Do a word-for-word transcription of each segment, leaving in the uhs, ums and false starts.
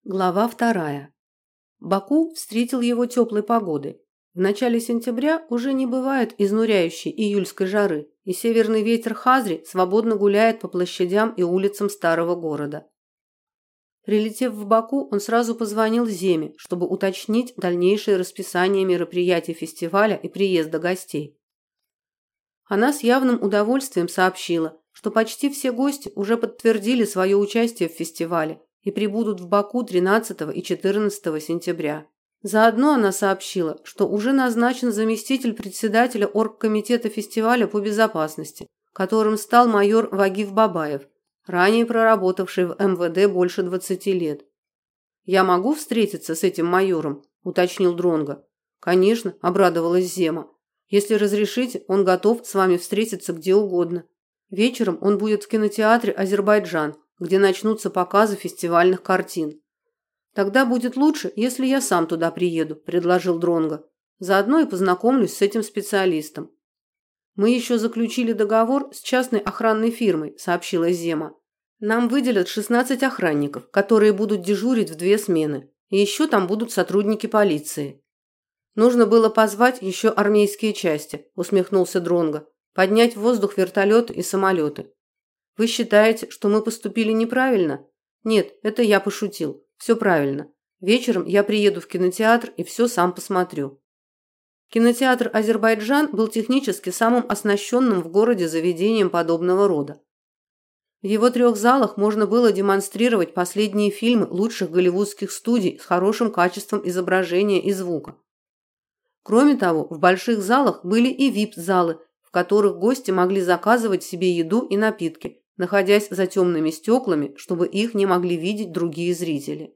Глава вторая. Баку встретил его теплой погодой. В начале сентября уже не бывает изнуряющей июльской жары, и северный ветер Хазри свободно гуляет по площадям и улицам старого города. Прилетев в Баку, он сразу позвонил Земе, чтобы уточнить дальнейшее расписание мероприятий фестиваля и приезда гостей. Она с явным удовольствием сообщила, что почти все гости уже подтвердили свое участие в фестивале и прибудут в Баку тринадцатого и четырнадцатого сентября. Заодно она сообщила, что уже назначен заместитель председателя оргкомитета фестиваля по безопасности, которым стал майор Вагиф Бабаев, ранее проработавший в эм вэ дэ больше двадцати лет. «Я могу встретиться с этим майором?» – уточнил Дронго. «Конечно», – обрадовалась Зема. «Если разрешите, он готов с вами встретиться где угодно. Вечером он будет в кинотеатре «Азербайджан», где начнутся показы фестивальных картин. Тогда будет лучше, если я сам туда приеду, предложил Дронго. Заодно и познакомлюсь с этим специалистом. Мы еще заключили договор с частной охранной фирмой, сообщила Зема. Нам выделят шестнадцать охранников, которые будут дежурить в две смены. И еще там будут сотрудники полиции. Нужно было позвать еще армейские части, усмехнулся Дронго. Поднять в воздух вертолеты и самолеты. Вы считаете, что мы поступили неправильно? Нет, это я пошутил. Все правильно. Вечером я приеду в кинотеатр и все сам посмотрю. Кинотеатр «Азербайджан» был технически самым оснащенным в городе заведением подобного рода. В его трех залах можно было демонстрировать последние фильмы лучших голливудских студий с хорошим качеством изображения и звука. Кроме того, в больших залах были и ви ай пи-залы, в которых гости могли заказывать себе еду и напитки, находясь за темными стеклами, чтобы их не могли видеть другие зрители.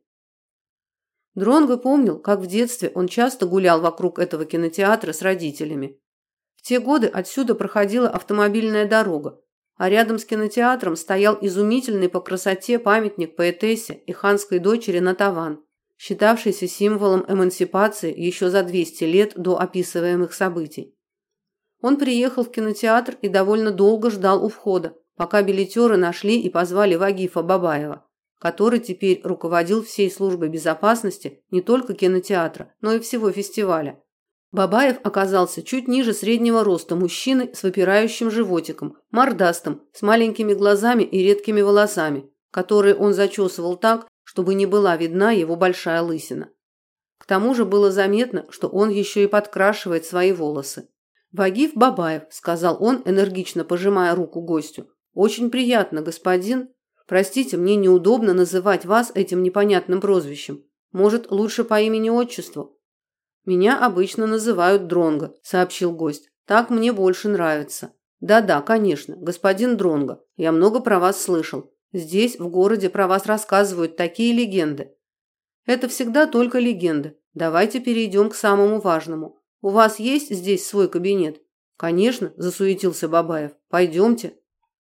Дронго помнил, как в детстве он часто гулял вокруг этого кинотеатра с родителями. В те годы отсюда проходила автомобильная дорога, а рядом с кинотеатром стоял изумительный по красоте памятник поэтессе и ханской дочери Натаван, считавшийся символом эмансипации еще за двести лет до описываемых событий. Он приехал в кинотеатр и довольно долго ждал у входа, пока билетеры нашли и позвали Вагифа Бабаева, который теперь руководил всей службой безопасности не только кинотеатра, но и всего фестиваля. Бабаев оказался чуть ниже среднего роста мужчиной с выпирающим животиком, мордастым, с маленькими глазами и редкими волосами, которые он зачесывал так, чтобы не была видна его большая лысина. К тому же было заметно, что он еще и подкрашивает свои волосы. «Вагиф Бабаев», – сказал он, энергично пожимая руку гостю. «Очень приятно, господин. Простите, мне неудобно называть вас этим непонятным прозвищем. Может, лучше по имени-отчеству?» «Меня обычно называют Дронго», – сообщил гость. «Так мне больше нравится». «Да-да, конечно, господин Дронго. Я много про вас слышал. Здесь, в городе, про вас рассказывают такие легенды». «Это всегда только легенды. Давайте перейдем к самому важному. У вас есть здесь свой кабинет?» «Конечно», – засуетился Бабаев. «Пойдемте».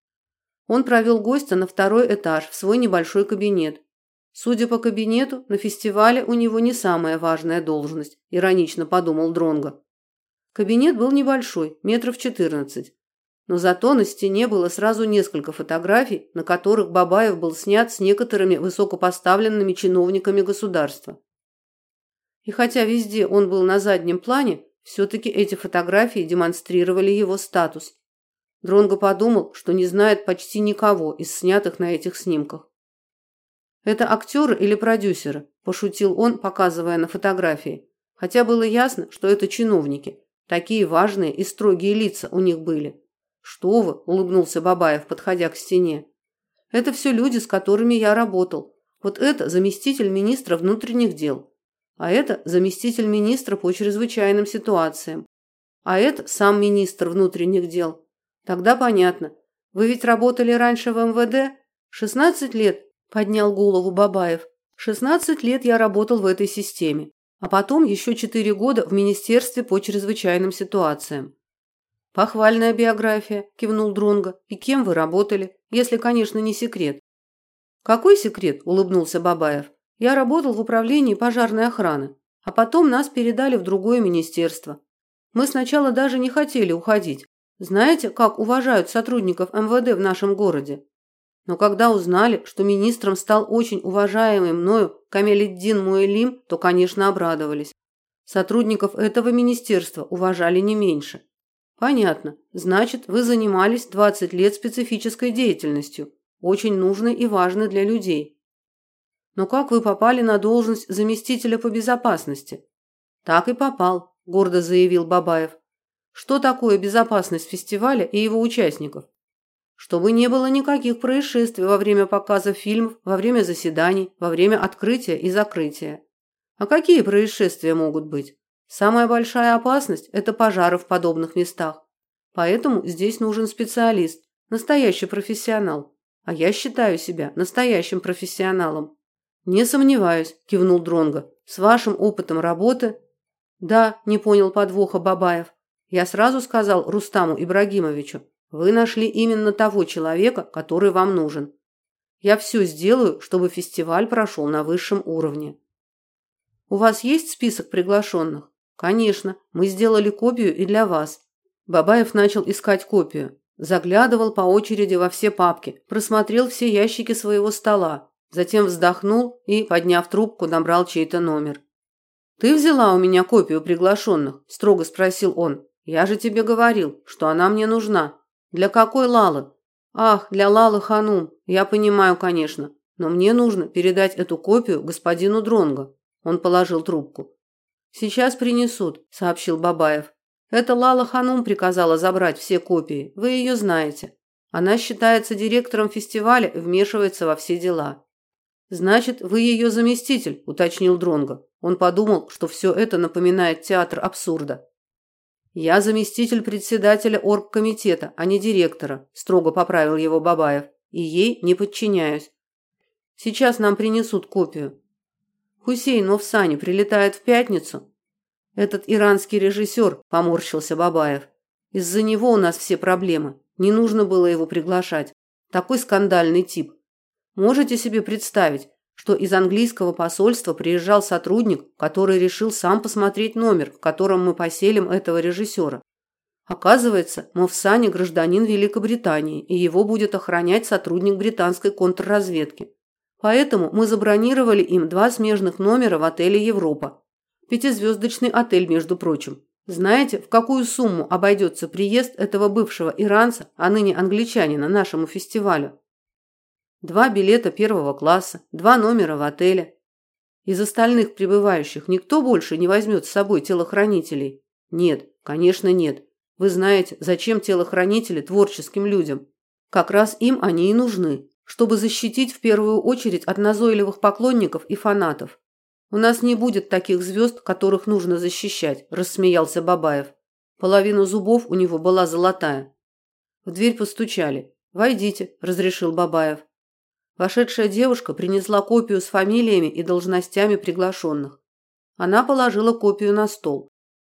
Он провел гостя на второй этаж в свой небольшой кабинет. Судя по кабинету, на фестивале у него не самая важная должность, иронично подумал Дронго. Кабинет был небольшой, метров четырнадцать. Но зато на стене было сразу несколько фотографий, на которых Бабаев был снят с некоторыми высокопоставленными чиновниками государства. И хотя везде он был на заднем плане, все-таки эти фотографии демонстрировали его статус. Дронго подумал, что не знает почти никого из снятых на этих снимках. «Это актеры или продюсеры?» – пошутил он, показывая на фотографии. Хотя было ясно, что это чиновники. Такие важные и строгие лица у них были. «Что вы?» – улыбнулся Бабаев, подходя к стене. «Это все люди, с которыми я работал. Вот это заместитель министра внутренних дел. А это заместитель министра по чрезвычайным ситуациям. А это сам министр внутренних дел. Тогда понятно. Вы ведь работали раньше в эм вэ дэ? шестнадцать лет, поднял голову Бабаев. шестнадцать лет я работал в этой системе. А потом еще четыре года в министерстве по чрезвычайным ситуациям. Похвальная биография, кивнул Дронго. И кем вы работали, если, конечно, не секрет? Какой секрет? Улыбнулся Бабаев. Я работал в управлении пожарной охраны, а потом нас передали в другое министерство. Мы сначала даже не хотели уходить. Знаете, как уважают сотрудников эм вэ дэ в нашем городе? Но когда узнали, что министром стал очень уважаемый мною Камелиддин Муэлим, то, конечно, обрадовались. Сотрудников этого министерства уважали не меньше. Понятно. Значит, вы занимались двадцать лет специфической деятельностью, очень нужной и важной для людей. Но как вы попали на должность заместителя по безопасности? Так и попал, гордо заявил Бабаев. Что такое безопасность фестиваля и его участников? Чтобы не было никаких происшествий во время показа фильмов, во время заседаний, во время открытия и закрытия. А какие происшествия могут быть? Самая большая опасность – это пожары в подобных местах. Поэтому здесь нужен специалист, настоящий профессионал. А я считаю себя настоящим профессионалом. Не сомневаюсь, кивнул Дронго. С вашим опытом работы… Да, не понял подвоха Бабаев. Я сразу сказал Рустаму Ибрагимовичу, вы нашли именно того человека, который вам нужен. Я все сделаю, чтобы фестиваль прошел на высшем уровне. У вас есть список приглашенных? Конечно, мы сделали копию и для вас. Бабаев начал искать копию. Заглядывал по очереди во все папки, просмотрел все ящики своего стола, затем вздохнул и, подняв трубку, набрал чей-то номер. «Ты взяла у меня копию приглашенных?» – строго спросил он. «Я же тебе говорил, что она мне нужна. Для какой Лалы?» «Ах, для Лалы Ханум. Я понимаю, конечно. Но мне нужно передать эту копию господину Дронго». Он положил трубку. «Сейчас принесут», – сообщил Бабаев. «Это Лала Ханум приказала забрать все копии. Вы ее знаете. Она считается директором фестиваля и вмешивается во все дела». «Значит, вы ее заместитель», – уточнил Дронго. Он подумал, что все это напоминает театр абсурда. «Я заместитель председателя оргкомитета, а не директора», – строго поправил его Бабаев. «И ей не подчиняюсь. Сейчас нам принесут копию». «Хусейн Мовсани прилетает в пятницу?» «Этот иранский режиссер», – поморщился Бабаев. «Из-за него у нас все проблемы. Не нужно было его приглашать. Такой скандальный тип. Можете себе представить, что из английского посольства приезжал сотрудник, который решил сам посмотреть номер, в котором мы поселим этого режиссера. Оказывается, Мовсани гражданин Великобритании, и его будет охранять сотрудник британской контрразведки. Поэтому мы забронировали им два смежных номера в отеле «Европа». Пятизвездочный отель, между прочим. Знаете, в какую сумму обойдется приезд этого бывшего иранца, а ныне англичанина, нашему фестивалю? Два билета первого класса, два номера в отеле. Из остальных прибывающих никто больше не возьмет с собой телохранителей? Нет, конечно, нет. Вы знаете, зачем телохранители творческим людям? Как раз им они и нужны, чтобы защитить в первую очередь от назойливых поклонников и фанатов. У нас не будет таких звезд, которых нужно защищать, рассмеялся Бабаев. Половина зубов у него была золотая. В дверь постучали. «Войдите», – разрешил Бабаев. Вошедшая девушка принесла копию с фамилиями и должностями приглашенных. Она положила копию на стол.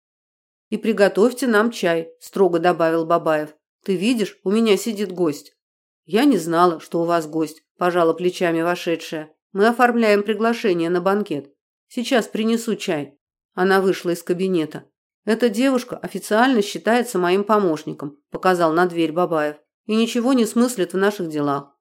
«И приготовьте нам чай», – строго добавил Бабаев. «Ты видишь, у меня сидит гость». «Я не знала, что у вас гость», – пожала плечами вошедшая. «Мы оформляем приглашение на банкет. Сейчас принесу чай». Она вышла из кабинета. «Эта девушка официально считается моим помощником», – показал на дверь Бабаев. «И ничего не смыслит в наших делах.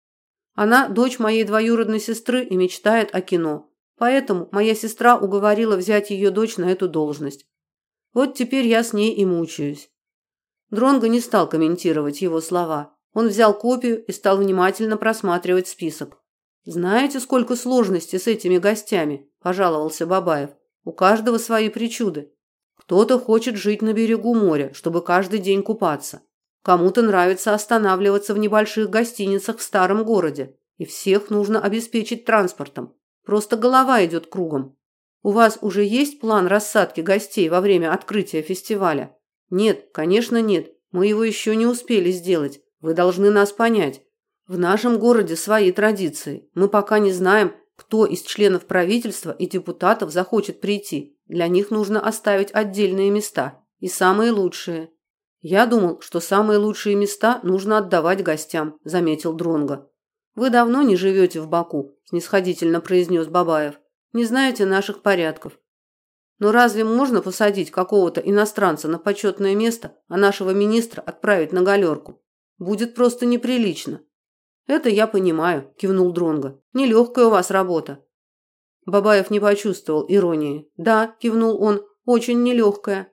Она дочь моей двоюродной сестры и мечтает о кино. Поэтому моя сестра уговорила взять ее дочь на эту должность. Вот теперь я с ней и мучаюсь». Дронго не стал комментировать его слова. Он взял копию и стал внимательно просматривать список. «Знаете, сколько сложностей с этими гостями?» – пожаловался Бабаев. «У каждого свои причуды. Кто-то хочет жить на берегу моря, чтобы каждый день купаться. Кому-то нравится останавливаться в небольших гостиницах в старом городе. И всех нужно обеспечить транспортом. Просто голова идет кругом. У вас уже есть план рассадки гостей во время открытия фестиваля? Нет, конечно, нет. Мы его еще не успели сделать. Вы должны нас понять. В нашем городе свои традиции. Мы пока не знаем, кто из членов правительства и депутатов захочет прийти. Для них нужно оставить отдельные места. И самые лучшие. «Я думал, что самые лучшие места нужно отдавать гостям», – заметил Дронго. «Вы давно не живете в Баку», – снисходительно произнес Бабаев. «Не знаете наших порядков. Но разве можно посадить какого-то иностранца на почетное место, а нашего министра отправить на галерку? Будет просто неприлично». «Это я понимаю», – кивнул Дронго. «Нелегкая у вас работа». Бабаев не почувствовал иронии. «Да», – кивнул он, – «очень нелегкая.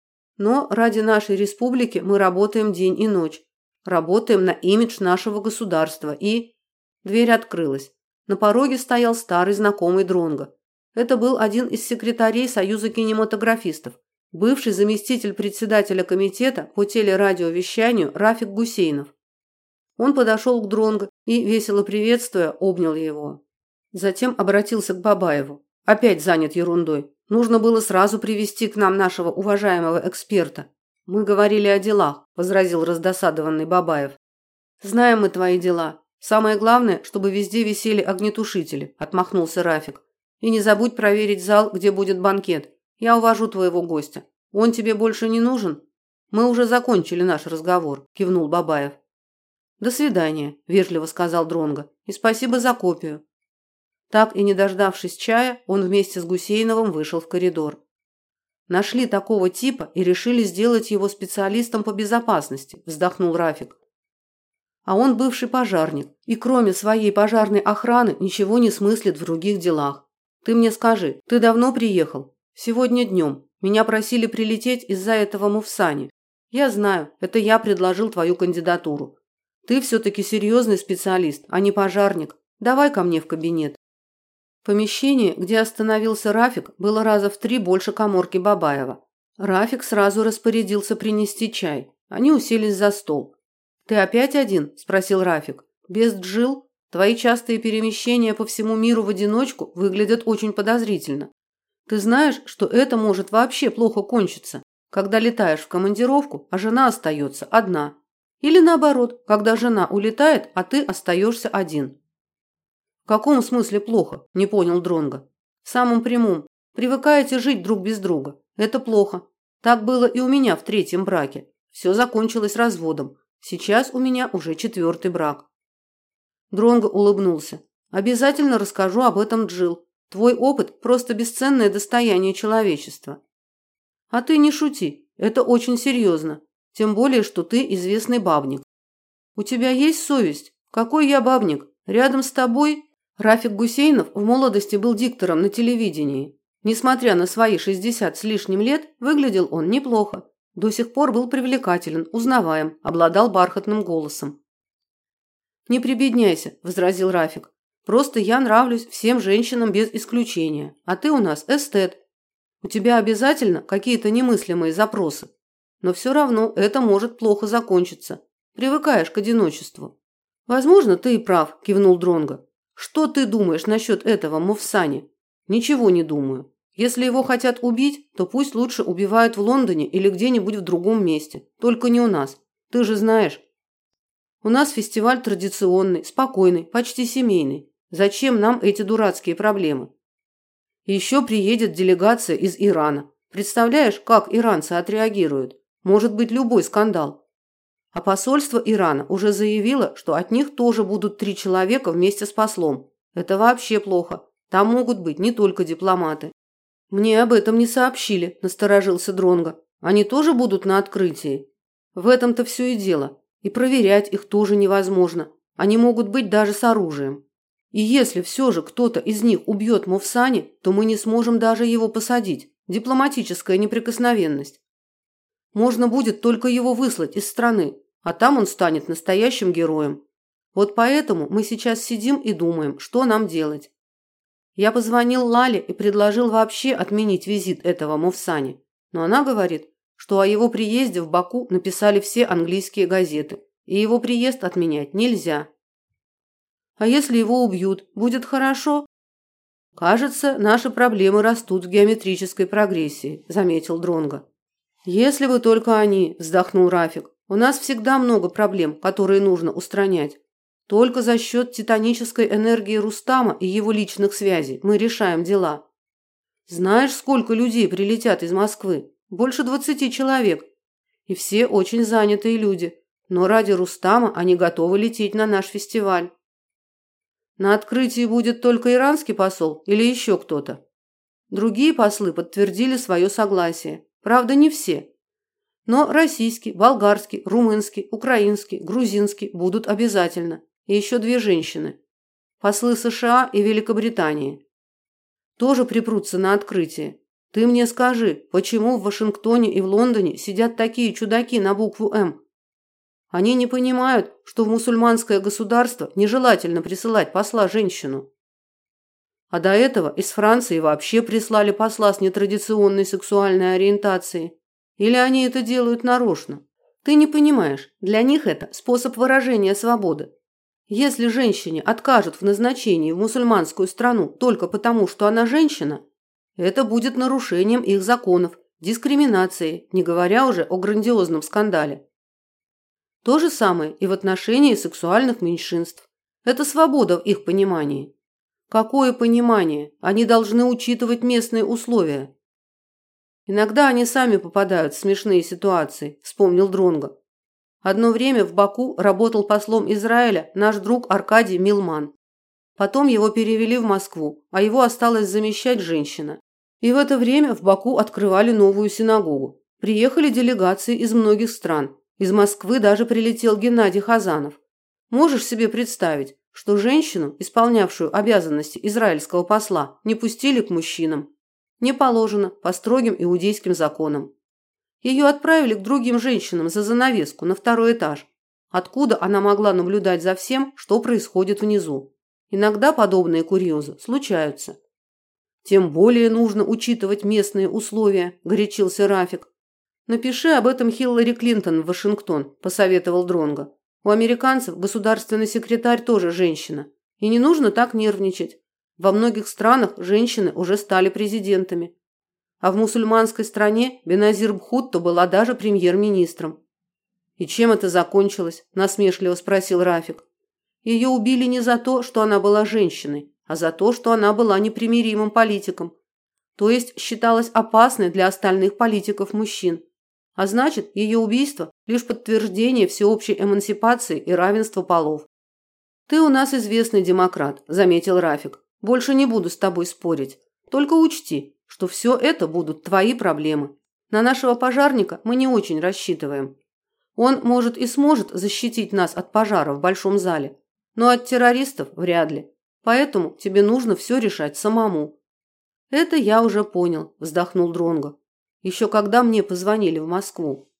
Но ради нашей республики мы работаем день и ночь. Работаем на имидж нашего государства и…» Дверь открылась. На пороге стоял старый знакомый Дронго. Это был один из секретарей Союза кинематографистов, бывший заместитель председателя комитета по телерадиовещанию Рафик Гусейнов. Он подошел к Дронго и, весело приветствуя, обнял его. Затем обратился к Бабаеву. «Опять занят ерундой. Нужно было сразу привести к нам нашего уважаемого эксперта». «Мы говорили о делах», – возразил раздосадованный Бабаев. «Знаем мы твои дела. Самое главное, чтобы везде висели огнетушители», – отмахнулся Рафик. «И не забудь проверить зал, где будет банкет. Я увожу твоего гостя. Он тебе больше не нужен?» «Мы уже закончили наш разговор», – кивнул Бабаев. «До свидания», – вежливо сказал Дронго. «И спасибо за копию». Так и не дождавшись чая, он вместе с Гусейновым вышел в коридор. «Нашли такого типа и решили сделать его специалистом по безопасности», – вздохнул Рафик. «А он бывший пожарник и кроме своей пожарной охраны ничего не смыслит в других делах. Ты мне скажи, ты давно приехал?» «Сегодня днем. Меня просили прилететь из-за этого муфсани. Я знаю, это я предложил твою кандидатуру. Ты все-таки серьезный специалист, а не пожарник. Давай ко мне в кабинет». Помещение, где остановился Рафик, было раза в три больше каморки Бабаева. Рафик сразу распорядился принести чай. Они уселись за стол. «Ты опять один?» – спросил Рафик. «Без Джил? Твои частые перемещения по всему миру в одиночку выглядят очень подозрительно. Ты знаешь, что это может вообще плохо кончиться, когда летаешь в командировку, а жена остается одна. Или наоборот, когда жена улетает, а ты остаешься один». «В каком смысле плохо?» – не понял Дронго. «В самом прямом. Привыкаете жить друг без друга. Это плохо. Так было и у меня в третьем браке. Все закончилось разводом. Сейчас у меня уже четвертый брак». Дронго улыбнулся. «Обязательно расскажу об этом Джил. Твой опыт – просто бесценное достояние человечества». «А ты не шути. Это очень серьезно. Тем более, что ты известный бабник». «У тебя есть совесть? Какой я бабник? Рядом с тобой?» Рафик Гусейнов в молодости был диктором на телевидении. Несмотря на свои шестьдесят с лишним лет, выглядел он неплохо. До сих пор был привлекателен, узнаваем, обладал бархатным голосом. «Не прибедняйся», – возразил Рафик. «Просто я нравлюсь всем женщинам без исключения, а ты у нас эстет. У тебя обязательно какие-то немыслимые запросы. Но все равно это может плохо закончиться. Привыкаешь к одиночеству». «Возможно, ты и прав», – кивнул Дронго. «Что ты думаешь насчет этого муфсани?» «Ничего не думаю. Если его хотят убить, то пусть лучше убивают в Лондоне или где-нибудь в другом месте. Только не у нас. Ты же знаешь. У нас фестиваль традиционный, спокойный, почти семейный. Зачем нам эти дурацкие проблемы? И еще приедет делегация из Ирана. Представляешь, как иранцы отреагируют? Может быть любой скандал. А посольство Ирана уже заявило, что от них тоже будут три человека вместе с послом. Это вообще плохо. Там могут быть не только дипломаты». «Мне об этом не сообщили», – насторожился Дронго. «Они тоже будут на открытии?» «В этом-то все и дело. И проверять их тоже невозможно. Они могут быть даже с оружием. И если все же кто-то из них убьет Мовсани, то мы не сможем даже его посадить. Дипломатическая неприкосновенность. Можно будет только его выслать из страны, а там он станет настоящим героем. Вот поэтому мы сейчас сидим и думаем, что нам делать. Я позвонил Лале и предложил вообще отменить визит этого Мовсани. Но она говорит, что о его приезде в Баку написали все английские газеты, и его приезд отменять нельзя. А если его убьют, будет хорошо? Кажется, наши проблемы растут в геометрической прогрессии, заметил Дронго. Если бы только они, вздохнул Рафик. У нас всегда много проблем, которые нужно устранять. Только за счет титанической энергии Рустама и его личных связей мы решаем дела. Знаешь, сколько людей прилетят из Москвы? Больше двадцати человек. И все очень занятые люди. Но ради Рустама они готовы лететь на наш фестиваль. На открытии будет только иранский посол или еще кто-то? Другие послы подтвердили свое согласие. Правда, не все. Но российский, болгарский, румынский, украинский, грузинский будут обязательно. И еще две женщины. Послы США и Великобритании. тоже припрутся на открытие. Ты мне скажи, почему в Вашингтоне и в Лондоне сидят такие чудаки на букву «М»? Они не понимают, что в мусульманское государство нежелательно присылать посла женщину. А до этого из Франции вообще прислали посла с нетрадиционной сексуальной ориентацией. Или они это делают нарочно? Ты не понимаешь, для них это способ выражения свободы. Если женщине откажут в назначении в мусульманскую страну только потому, что она женщина, это будет нарушением их законов, дискриминацией, не говоря уже о грандиозном скандале. То же самое и в отношении сексуальных меньшинств. Это свобода в их понимании. Какое понимание? Они должны учитывать местные условия. Иногда они сами попадают в смешные ситуации, вспомнил Дронго. Одно время в Баку работал послом Израиля наш друг Аркадий Милман. Потом его перевели в Москву, а его осталась замещать женщина. И в это время в Баку открывали новую синагогу. Приехали делегации из многих стран. Из Москвы даже прилетел Геннадий Хазанов. Можешь себе представить, что женщину, исполнявшую обязанности израильского посла, не пустили к мужчинам? Не положено по строгим иудейским законам. Ее отправили к другим женщинам за занавеску на второй этаж, откуда она могла наблюдать за всем, что происходит внизу. Иногда подобные курьезы случаются. Тем более нужно учитывать местные условия, горячился Рафик. Напиши об этом Хиллари Клинтон в Вашингтон, посоветовал Дронго. У американцев государственный секретарь тоже женщина. И не нужно так нервничать. Во многих странах женщины уже стали президентами. А в мусульманской стране Беназир Бхутто была даже премьер-министром. «И чем это закончилось?» – насмешливо спросил Рафик. «Ее убили не за то, что она была женщиной, а за то, что она была непримиримым политиком. То есть считалась опасной для остальных политиков-мужчин. А значит, ее убийство – лишь подтверждение всеобщей эмансипации и равенства полов». «Ты у нас известный демократ», – заметил Рафик. «Больше не буду с тобой спорить. Только учти, что все это будут твои проблемы. На нашего пожарника мы не очень рассчитываем. Он, может, и сможет защитить нас от пожара в большом зале, но от террористов вряд ли. Поэтому тебе нужно все решать самому». «Это я уже понял», – вздохнул Дронго. «Еще когда мне позвонили в Москву.